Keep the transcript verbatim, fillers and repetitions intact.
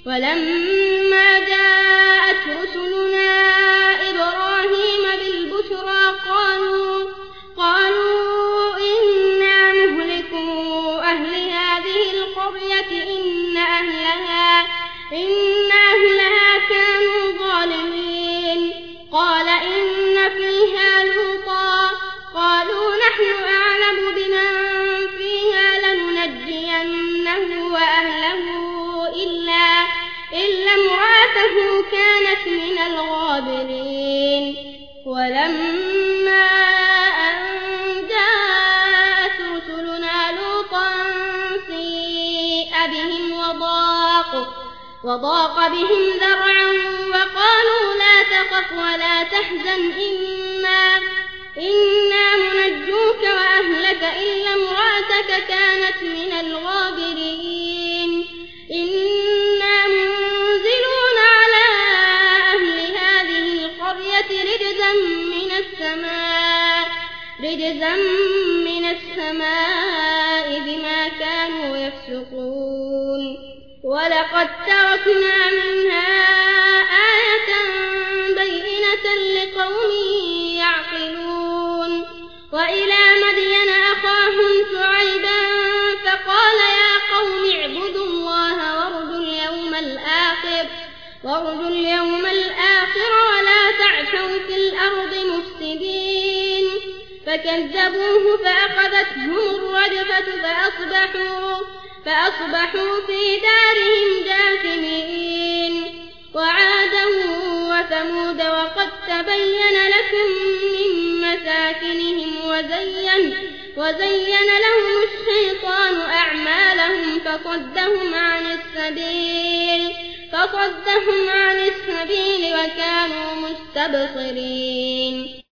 ولما جاءت رسلنا إبراهيم بالبشرى قالوا قالوا إنا مهلكو أهل هذه القرية إن أهلها إن أهلها كانوا ظالمين قال إن فيها لوطا قالوا نحن أعلم بمن فيها لننجينه وأهله إلا إلا امرأته كانت من الغابرين ولما أن جاءت رسلنا لوطا سيء بهم وضاق وضاق بهم ذرعا وقالوا لا تخف ولا تحزن إنا إنا منجوك وأهلك إلا امرأتك كانت من الغابرين إنا منزلون على أهل هذه القرية رجزا من السماء رجزا من السماء بما كانوا يفسقون ولقد تركنا منها آية بينة لقوم يعقلون وإلى مدين أخاهم شعيبا فقال يا قوم اعبدوا الله وارجوا اليوم الآخر وارجوا اليوم الآخر ولا تعثوا في الأرض مفسدين فكذبوه فأخذتهم الرجفة فأصبحوا فأصبحوا في دارهم جاثمين وعادا وثمود وقد تبين لكم من مساكنهم وزين, وزين لهم الشيطان أعمالهم فصدهم عن السبيل فصدهم عن السبيل وكانوا مستبصرين.